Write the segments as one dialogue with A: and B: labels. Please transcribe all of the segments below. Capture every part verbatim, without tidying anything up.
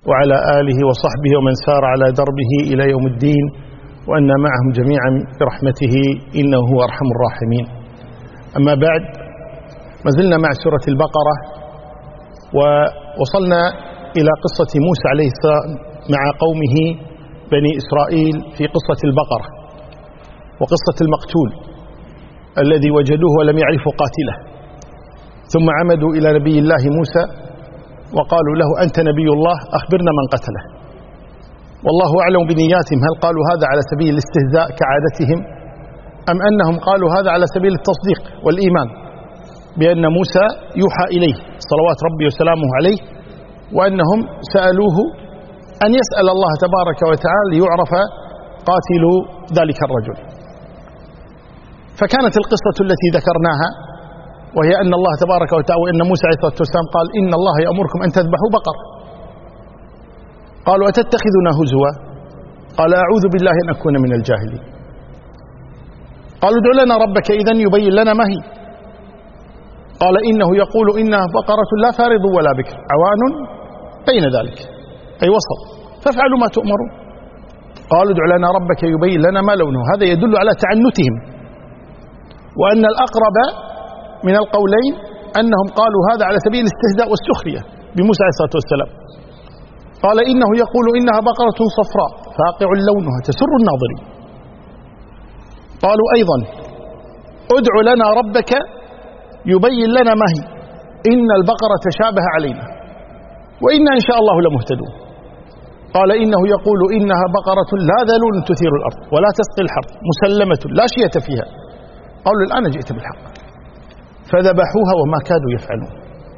A: وعلى آله وصحبه ومن سار على دربه إلى يوم الدين، وأن معهم جميعا برحمته إنه هو أرحم الراحمين. أما بعد، ما زلنا مع سورة البقرة، ووصلنا إلى قصة موسى عليه السلام مع قومه بني إسرائيل في قصة البقرة، وقصة المقتول الذي وجدوه ولم يعرفوا قاتله، ثم عمدوا إلى نبي الله موسى وقالوا له: أنت نبي الله، أخبرنا من قتله. والله أعلم بنياتهم، هل قالوا هذا على سبيل الاستهزاء كعادتهم، أم أنهم قالوا هذا على سبيل التصديق والإيمان بأن موسى يوحى إليه صلوات ربي وسلامه عليه، وأنهم سألوه أن يسأل الله تبارك وتعالى ليعرف قاتل ذلك الرجل. فكانت القصة التي ذكرناها، وهي أن الله تبارك وتعالى وأن موسى عليه الصلاة والسلام قال: إن الله يأمركم أن تذبحوا بقر. قالوا: أتتخذنا هزوا؟ قال: أعوذ بالله أن أكون من الجاهلين. قالوا: ادع لنا ربك إذن يبين لنا ما هي. قال: إنه يقول إنها بقرة لا فارض ولا بكر عوان بين ذلك، أي وسط، فافعلوا ما تؤمرون. قالوا: ادع لنا ربك يبين لنا ما لونه. هذا يدل على تعنتهم، وأن الأقرب من القولين أنهم قالوا هذا على سبيل الاستهزاء والسخرية بموسى عليه الصلاة والسلام. قال: إنه يقول إنها بقرة صفراء فاقع لونها تسر الناظرين. قالوا أيضا: ادع لنا ربك يبين لنا ما هي، إن البقرة تشابه علينا وإنا إن شاء الله لمهتدون. قال: إنه يقول إنها بقرة لا ذلول تثير الأرض ولا تسقي الحرث مسلمة لا شية فيها. قالوا: الآن جئت بالحق. فذبحوها وما كادوا يفعلون.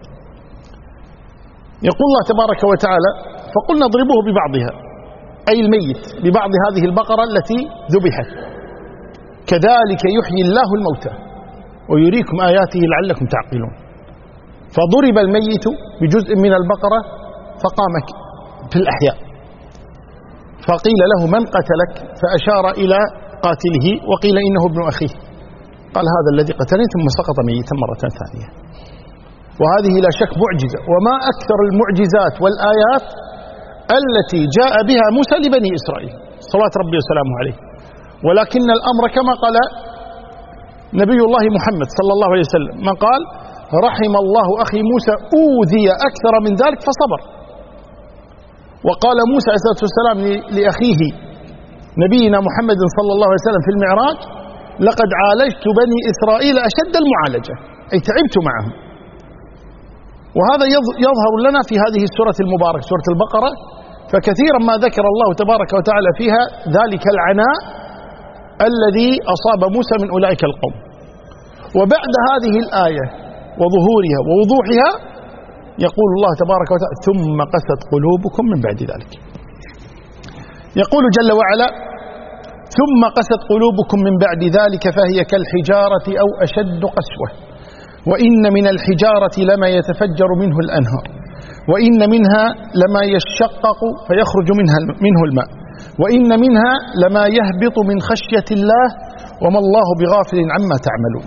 A: يقول الله تبارك وتعالى: فقلنا اضربوه ببعضها، أي الميت ببعض هذه البقرة التي ذبحت، كذلك يحيي الله الموتى ويريكم آياته لعلكم تعقلون. فضرب الميت بجزء من البقرة فقام في الأحياء، فقيل له: من قتلك؟ فأشار إلى قاتله، وقيل إنه ابن أخيه. قال: هذا الذي قتلني، ثم سقط ميتا مرة ثانية. وهذه لا شك معجزة، وما أكثر المعجزات والآيات التي جاء بها موسى لبني إسرائيل صلوات ربي وسلامه عليه. ولكن الأمر كما قال نبي الله محمد صلى الله عليه وسلم، من قال: رحم الله أخي موسى أوذي أكثر من ذلك فصبر. وقال موسى عليه الصلاة والسلام لأخيه نبينا محمد صلى الله عليه وسلم في المعراج: لقد عالجت بني إسرائيل أشد المعالجة، أي تعبت معهم. وهذا يظهر لنا في هذه السورة المباركة سورة البقرة، فكثيرا ما ذكر الله تبارك وتعالى فيها ذلك العناء الذي أصاب موسى من أولئك القوم. وبعد هذه الآية وظهورها ووضوحها يقول الله تبارك وتعالى: ثم قست قلوبكم من بعد ذلك. يقول جل وعلا: ثم قست قلوبكم من بعد ذلك فهي كالحجارة أو أشد قسوة، وإن من الحجارة لما يتفجر منه الأنهار، وإن منها لما يشقق فيخرج منها منه الماء، وإن منها لما يهبط من خشية الله وما الله بغافل عما تعملون.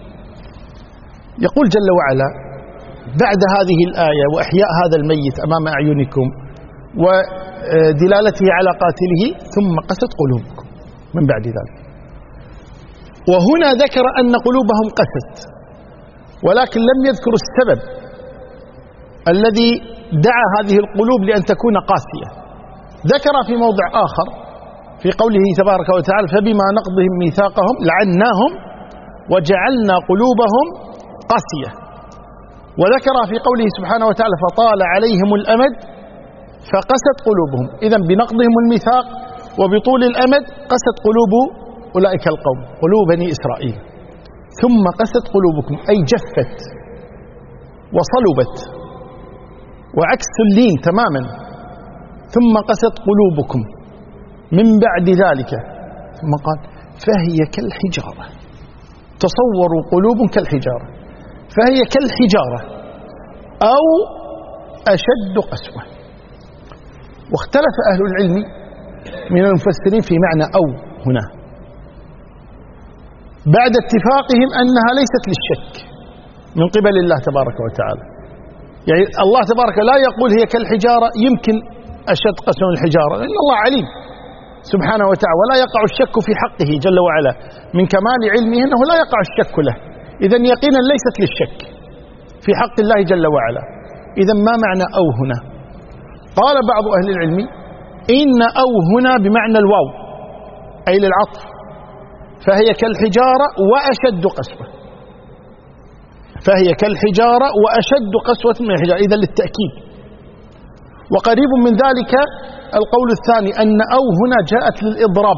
A: يقول جل وعلا بعد هذه الآية وإحياء هذا الميت أمام أعينكم ودلالته على قاتله: ثم قست قلوبكم من بعد ذلك. وهنا ذكر أن قلوبهم قست، ولكن لم يذكر السبب الذي دعا هذه القلوب لأن تكون قاسية. ذكر في موضع آخر في قوله تبارك وتعالى: فبما نقضهم ميثاقهم لعناهم وجعلنا قلوبهم قاسية. وذكر في قوله سبحانه وتعالى: فطال عليهم الأمد فقست قلوبهم. إذن بنقضهم الميثاق وبطول الأمد قست قلوب أولئك القوم، قلوب بني إسرائيل. ثم قست قلوبكم، أي جفت وصلبت، وعكس اللين تماما. ثم قست قلوبكم من بعد ذلك، ثم قال: فهي كالحجارة. تصوروا قلوب كالحجارة، فهي كالحجارة أو أشد قسوة. واختلف أهل العلم من المفسرين في معنى أو هنا، بعد اتفاقهم أنها ليست للشك من قبل الله تبارك وتعالى. يعني الله تبارك لا يقول هي كالحجارة يمكن أشد قسوة من الحجارة، لأن الله عليم سبحانه وتعالى ولا يقع الشك في حقه جل وعلا، من كمال علمه أنه لا يقع الشك له، إذن يقينا ليست للشك في حق الله جل وعلا. إذن ما معنى أو هنا؟ قال بعض أهل العلم إن أو هنا بمعنى الواو أي للعطف، فهي كالحجارة وأشد قسوة، فهي كالحجارة وأشد قسوة من الحجارة، إذن للتأكيد. وقريب من ذلك القول الثاني أن أو هنا جاءت للإضراب،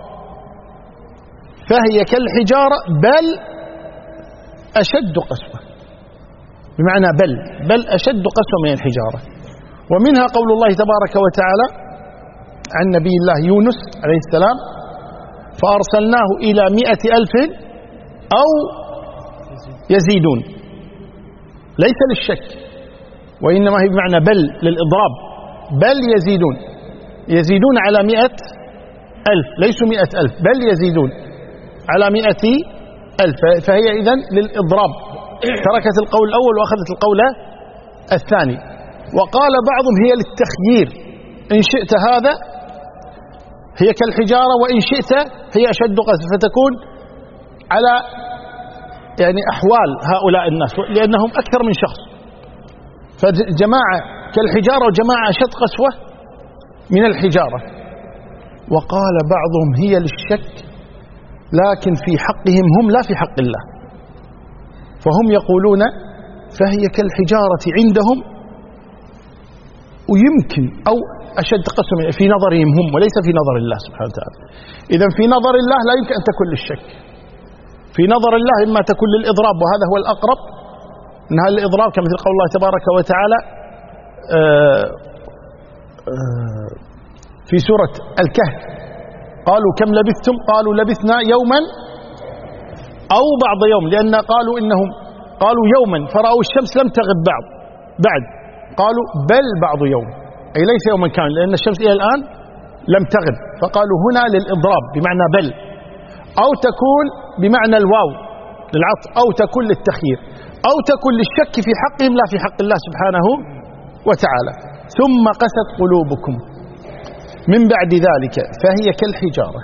A: فهي كالحجارة بل أشد قسوة، بمعنى بل بل أشد قسوة من الحجارة. ومنها قول الله تبارك وتعالى عن نبي الله يونس عليه السلام فأرسلناه إلى مئة ألف أو يزيدون، ليس للشك وإنما هي بمعنى بل للإضراب، بل يزيدون، يزيدون على مئة ألف، ليسوا مئة ألف بل يزيدون على مئة ألف، فهي إذن للإضراب، تركت القول الأول وأخذت القول الثاني. وقال بعضهم هي للتخيير، إن شئت هذا هي كالحجارة وإن شئت هي أشد قسوة، فتكون على يعني أحوال هؤلاء الناس لأنهم أكثر من شخص، فجماعة كالحجارة وجماعة أشد قسوة من الحجارة. وقال بعضهم هي للشك لكن في حقهم هم لا في حق الله، فهم يقولون فهي كالحجارة عندهم ويمكن أو أشد قسوة في نظرهم هم وليس في نظر الله سبحانه وتعالى. إذن في نظر الله لا يمكن أن تكون للشك، في نظر الله إما تكون للإضراب وهذا هو الأقرب، إنها الإضراب كمثل قول الله تبارك وتعالى آآ آآ في سورة الكهف قالوا كم لبثتم قالوا لبثنا يوما أو بعض يوم، لأن قالوا إنهم قالوا يوما فرأوا الشمس لم تغب بعد بعد قالوا بل بعض يوم، أي ليس يوما كامل لأن الشمس إلى الآن لم تغب، فقالوا هنا للإضراب بمعنى بل، أو تكون بمعنى الواو للعطف، أو تكون للتخيير، أو تكون للشك في حقهم لا في حق الله سبحانه وتعالى. ثم قست قلوبكم من بعد ذلك فهي كالحجارة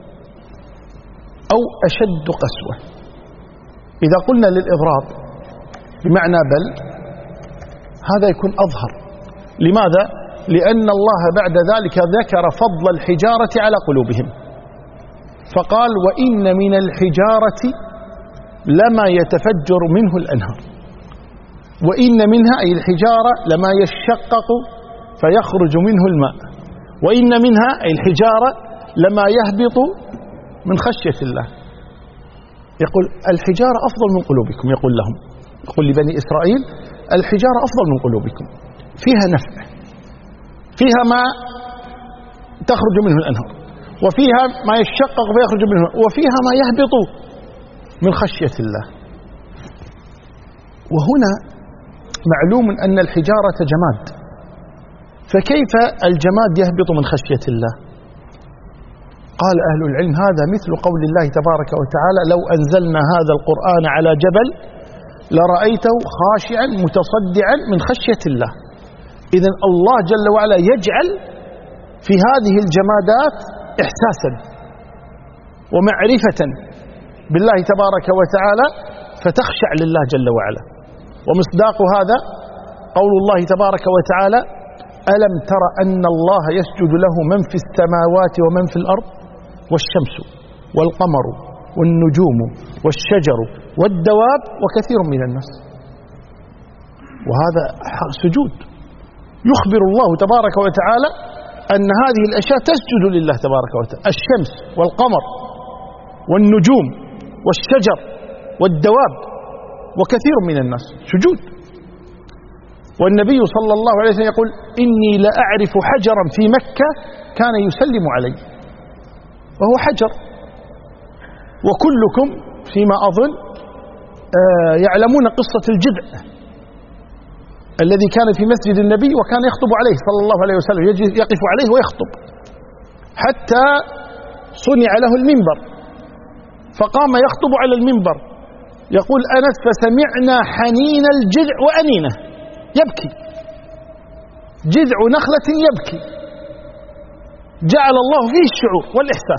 A: أو أشد قسوة. إذا قلنا للإضراب بمعنى بل هذا يكون أظهر. لماذا؟ لأن الله بعد ذلك ذكر فضل الحجارة على قلوبهم، فقال وإن من الحجارة لما يتفجر منه الأنهار، وإن منها أي الحجارة لما يشقق فيخرج منه الماء، وإن منها أي الحجارة لما يهبط من خشية الله. يقول الحجارة أفضل من قلوبكم، يقول لهم، يقول لبني إسرائيل الحجارة أفضل من قلوبكم، فيها نفع، فيها ما تخرج منه الأنهار، وفيها ما يشقق فيخرج منه، وفيها ما يهبط من خشية الله. وهنا معلوم أن الحجارة جماد، فكيف الجماد يهبط من خشية الله؟ قال أهل العلم هذا مثل قول الله تبارك وتعالى لو أنزلنا هذا القرآن على جبل لرأيته خاشعا متصدعا من خشية الله. إذن الله جل وعلا يجعل في هذه الجمادات إحساسا ومعرفة بالله تبارك وتعالى فتخشع لله جل وعلا. ومصداق هذا قول الله تبارك وتعالى ألم تر أن الله يسجد له من في السماوات ومن في الأرض والشمس والقمر والنجوم والشجر والدواب وكثير من الناس. وهذا سجود، يخبر الله تبارك وتعالى أن هذه الأشياء تسجد لله تبارك وتعالى، الشمس والقمر والنجوم والشجر والدواب وكثير من الناس سجود. والنبي صلى الله عليه وسلم يقول إني لأعرف حجرا في مكة كان يسلم علي، وهو حجر. وكلكم فيما أظن يعلمون قصة الجذع الذي كان في مسجد النبي وكان يخطب عليه صلى الله عليه وسلم، يقف عليه ويخطب حتى صنع له المنبر، فقام يخطب على المنبر. يقول أنس فسمعنا حنين الجذع وأنينه، يبكي جذع نخلة يبكي، جعل الله فيه الشعور والإحساس،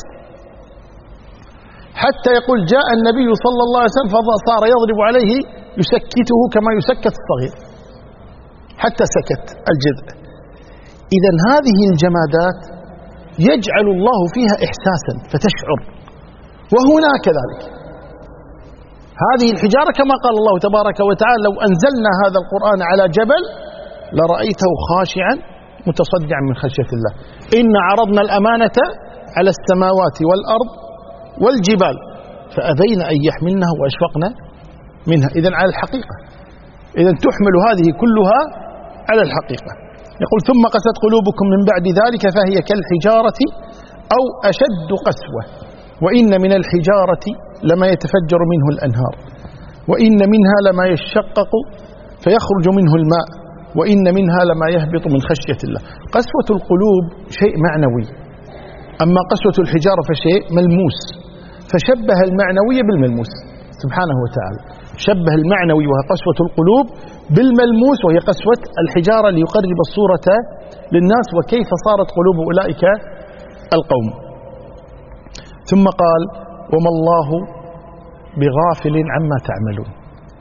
A: حتى يقول جاء النبي صلى الله عليه وسلم فصار يضرب عليه يسكته كما يسكت الصغير حتى سكت الجذع. إذن هذه الجمادات يجعل الله فيها إحساسا فتشعر، وهنا كذلك هذه الحجارة كما قال الله تبارك وتعالى لو أنزلنا هذا القرآن على جبل لرأيته خاشعا متصدعا من خشية الله. إن عرضنا الأمانة على السماوات والأرض والجبال فأبين أن يحملنها وأشفقن منها. إذن على الحقيقة، إذن تحمل هذه كلها على الحقيقة. يقول ثم قست قلوبكم من بعد ذلك فهي كالحجارة أو أشد قسوة وإن من الحجارة لما يتفجر منه الأنهار وإن منها لما يشقق فيخرج منه الماء وإن منها لما يهبط من خشية الله. قسوة القلوب شيء معنوي، أما قسوة الحجارة فشيء ملموس، فشبه المعنوي بالملموس سبحانه وتعالى، شبه المعنوي وهي قسوة القلوب بالملموس وهي قسوة الحجارة ليقرب الصورة للناس وكيف صارت قلوب أولئك القوم. ثم قال وما الله بغافل عما تعملون.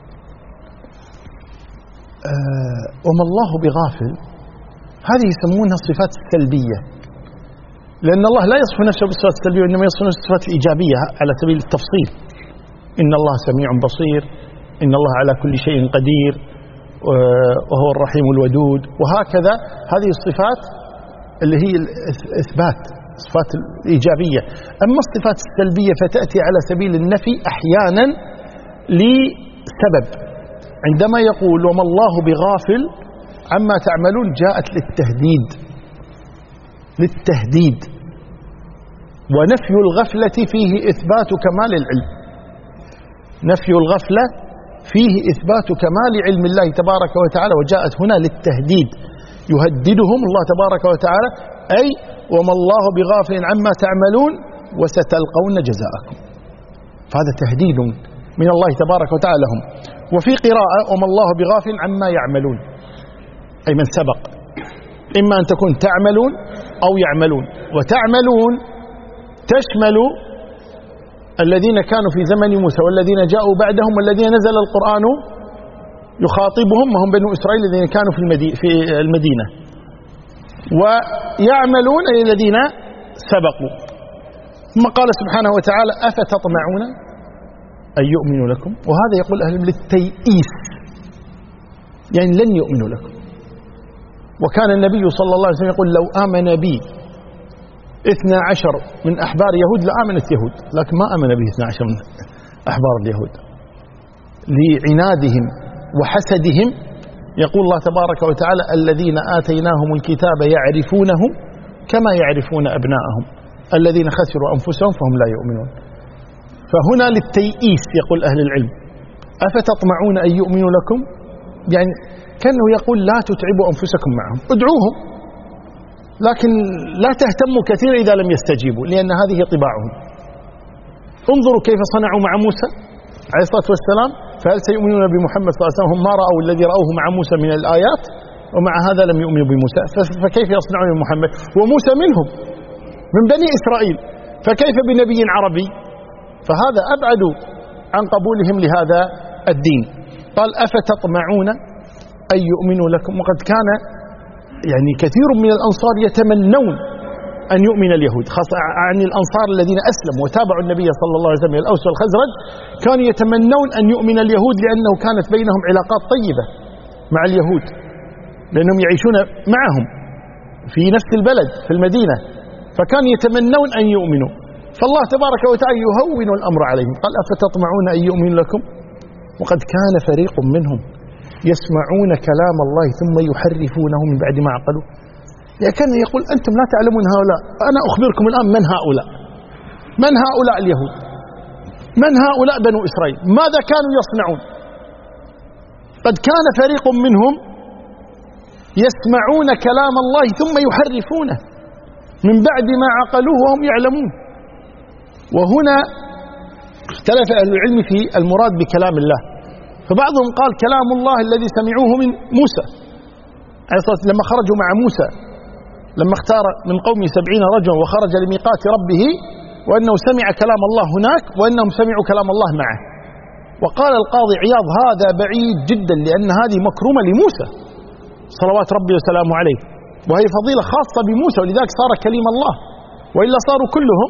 A: آه وما الله بغافل هذه يسمونها الصفات السلبية، لأن الله لا يصف نفسه بالصفات السلبية وإنما يصف نفسه بالصفات الإيجابية على سبيل التفصيل. إن الله سميع بصير، إن الله على كل شيء قدير، وهو الرحيم الودود، وهكذا هذه الصفات اللي هي الإثبات، الصفات الإيجابية. أما الصفات السلبية فتأتي على سبيل النفي أحيانا لسبب، عندما يقول وما الله بغافل عما تعملون جاءت للتهديد، للتهديد، ونفي الغفلة فيه إثبات كمال العلم، نفي الغفلة فيه إثبات كمال علم الله تبارك وتعالى، وجاءت هنا للتهديد، يهددهم الله تبارك وتعالى أي وما الله بغافل عما تعملون وستلقون جزاءكم، فهذا تهديد من الله تبارك وتعالى لهم. وفي قراءة وما الله بغافل عما يعملون أي من سبق، إما أن تكون تعملون أو يعملون، وتعملون تشمل الذين كانوا في زمن موسى والذين جاءوا بعدهم والذين نزل القرآن يخاطبهم وهم بنو إسرائيل الذين كانوا في في المدينة، ويعملون أي الذين سبقوا. ثم قال سبحانه وتعالى أفتطمعون أن يؤمنوا لكم، وهذا يقول أهل للتيئيس، يعني لن يؤمنوا لكم. وكان النبي صلى الله عليه وسلم يقول لو آمن بي اثنا عشر من أحبار يهود لآمنت يهود، لكن ما آمن به اثنا عشر من أحبار اليهود لعنادهم وحسدهم. يقول الله تبارك وتعالى الذين آتيناهم الكتاب يعرفونه كما يعرفون أبناءهم الذين خسروا أنفسهم فهم لا يؤمنون. فهنا للتيئيس يقول أهل العلم أفتطمعون أن يؤمنوا لكم، يعني كأنه يقول لا تتعبوا أنفسكم معهم، ادعوهم لكن لا تهتموا كثير إذا لم يستجيبوا، لأن هذه طباعهم. انظروا كيف صنعوا مع موسى عليه الصلاة والسلام، فهل سيؤمنون بمحمد صلى الله عليه وسلم؟ هم ما رأوا الذي رأوه مع موسى من الآيات ومع هذا لم يؤمنوا بموسى، فكيف يصنعون بمحمد وموسى منهم من بني إسرائيل، فكيف بنبي عربي؟ فهذا أبعد عن قبولهم لهذا الدين. قال أفتطمعون أن يؤمنوا لكم، وقد كان يعني كثير من الأنصار يتمنون أن يؤمن اليهود، خاصة عن الأنصار الذين أسلموا وتابعوا النبي صلى الله عليه وسلم الأوس والخزرج، كانوا يتمنون أن يؤمن اليهود لأنه كانت بينهم علاقات طيبة مع اليهود، لأنهم يعيشون معهم في نفس البلد في المدينة، فكانوا يتمنون أن يؤمنوا. فالله تبارك وتعالى يهون الأمر عليهم، قال أفتطمعون أن يؤمن لكم وقد كان فريق منهم يسمعون كلام الله ثم يحرفونه من بعد ما عقلوا. يعني كان يقول أنتم لا تعلمون هؤلاء، أنا أخبركم الآن من هؤلاء، من هؤلاء اليهود، من هؤلاء بنو إسرائيل، ماذا كانوا يصنعون؟ قد كان فريق منهم يسمعون كلام الله ثم يحرفونه من بعد ما عقلوه وهم يعلمون. وهنا اختلف أهل العلم في المراد بكلام الله، فبعضهم قال كلام الله الذي سمعوه من موسى، لما خرجوا مع موسى، لما اختار من قومه سبعين رجلا وخرج لميقات ربه، وأنه سمع كلام الله هناك وأنهم سمعوا كلام الله معه. وقال القاضي عياض هذا بعيد جدا، لأن هذه مكرمة لموسى صلوات ربي وسلامه عليه، وهي فضيلة خاصة بموسى، ولذلك صار كليم الله، وإلا صاروا كلهم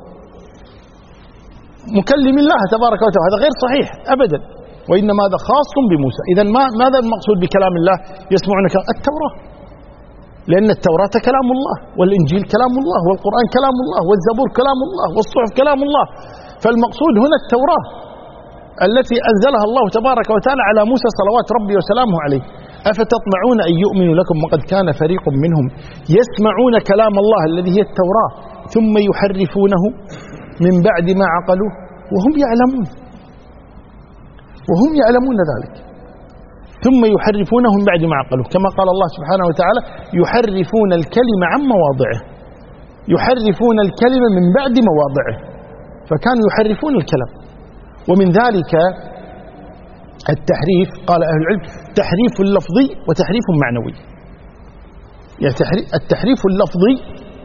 A: مكلم الله تبارك وتعالى. هذا غير صحيح أبدا، وإنما هذا خاص بموسى. إذن ما ماذا المقصود بكلام الله؟ يسمعون التوراة، لأن التوراة كلام الله، والإنجيل كلام الله، والقرآن كلام الله، والزبور كلام الله، والصحف كلام الله. فالمقصود هنا التوراة التي أنزلها الله تبارك وتعالى على موسى صلوات ربي وسلامه عليه. أفتطمعون أن يؤمنوا لكم وقد كان فريق منهم يسمعون كلام الله الذي هي التوراة ثم يحرفونه من بعد ما عقلوه وهم يعلمون وهم يعلمون ذلك، ثم يحرفونه من بعد ما عقلوه، كما قال الله سبحانه وتعالى يحرفون الكلمة عن مواضعه، يحرفون الكلمة من بعد مواضعه، فكانوا يحرفون الكلام. ومن ذلك التحريف، قال أهل العلم تحريف لفظي وتحريف معنوي. يعني التحريف اللفظي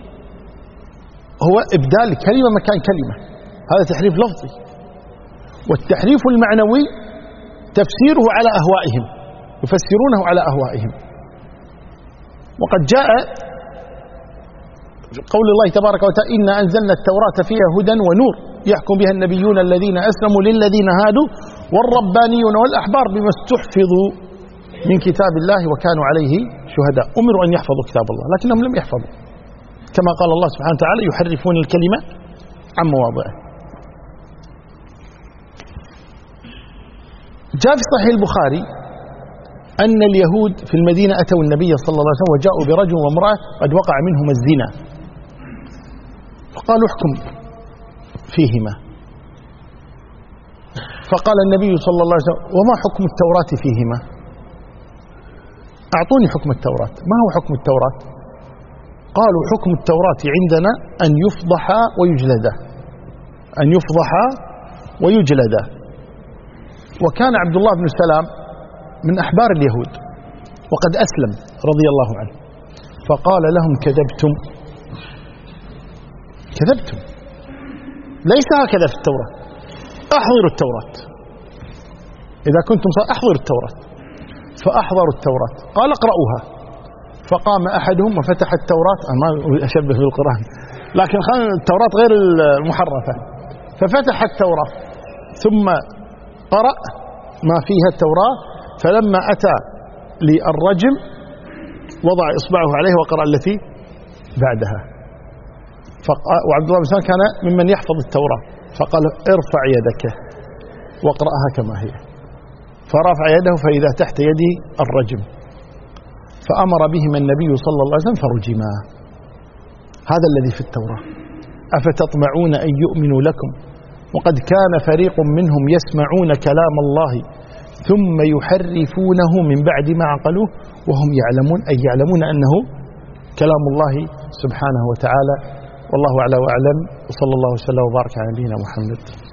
A: هو إبدال كلمة مكان كلمة، هذا تحريف لفظي. والتحريف المعنوي تفسيره على أهوائهم، يفسرونه على أهوائهم. وقد جاء قول الله تبارك وتعالى إنا أنزلنا التوراة فيها هدى ونور يحكم بها النبيون الذين أسلموا للذين هادوا والربانيون والأحبار بما استحفظوا من كتاب الله وكانوا عليه شهداء. أمروا أن يحفظوا كتاب الله لكنهم لم يحفظوا، كما قال الله سبحانه وتعالى يحرفون الكلمة عن مواضعه. جاء في صحيح البخاري أن اليهود في المدينة أتوا النبي صلى الله عليه وسلم وجاءوا برجل وامرأة قد وقع منهما الزنا، فقالوا احكم فيهما. فقال النبي صلى الله عليه وسلم وما حكم التوراة فيهما؟ أعطوني حكم التوراة. ما هو حكم التوراة؟ قالوا حكم التوراة عندنا أن يفضح ويجلد، أن يفضح ويجلد. وكان عبد الله بن سلام من أحبار اليهود وقد أسلم رضي الله عنه، فقال لهم كذبتم كذبتم ليس هكذا في التوراة، أحضروا التوراة إذا كنتم أحضروا التوراة. فأحضروا التوراة، قال اقرأوها. فقام أحدهم وفتح التوراة، ما أشبه بالقرآن لكن التوراة غير المحرفة، ففتح التوراة ثم قرأ ما فيها التوراة، فلما أتى للرجم وضع إصبعه عليه وقرأ التي بعدها. وعبد الله بن سلام كان ممن يحفظ التوراة، فقال ارفع يدك واقرأها كما هي، فرفع يده فإذا تحت يده الرجم، فأمر بهما النبي صلى الله عليه وسلم فرجما. هذا الذي في التوراة. أفتطمعون أن يؤمنوا لكم وقد كان فريق منهم يسمعون كلام الله ثم يحرفونه من بعد ما عقلوه وهم يعلمون، أي يعلمون أنه كلام الله سبحانه وتعالى. والله أعلى وأعلم، وصلى الله وسلم وبارك على نبينا محمد.